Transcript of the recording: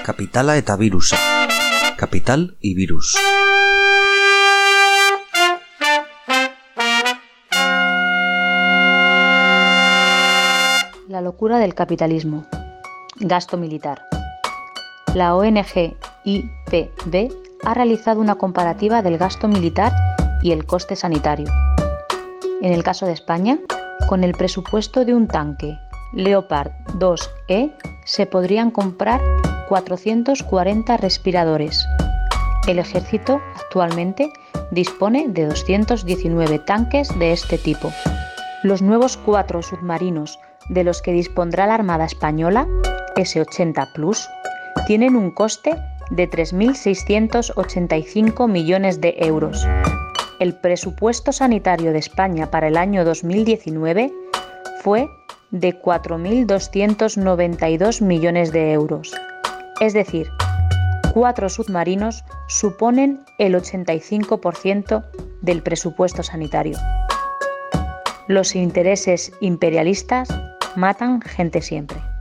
Kapitala eta virusa. Capital y virus. La locura del capitalismo. Gasto militar. La ONG IPB ha realizado una comparativa del gasto militar y el coste sanitario. En el caso de España, con el presupuesto de un tanque Leopard 2E se podrían comprar 440 respiradores. El ejército actualmente dispone de 219 tanques de este tipo. Los nuevos 4 submarinos de los que dispondrá la Armada Española, S-80 Plus, tienen un coste de 3.685 millones de euros. El presupuesto sanitario de España para el año 2019 fue de 4.292 millones de euros. Es decir, 4 submarinos suponen el 85% del presupuesto sanitario. Los intereses imperialistas matan gente siempre.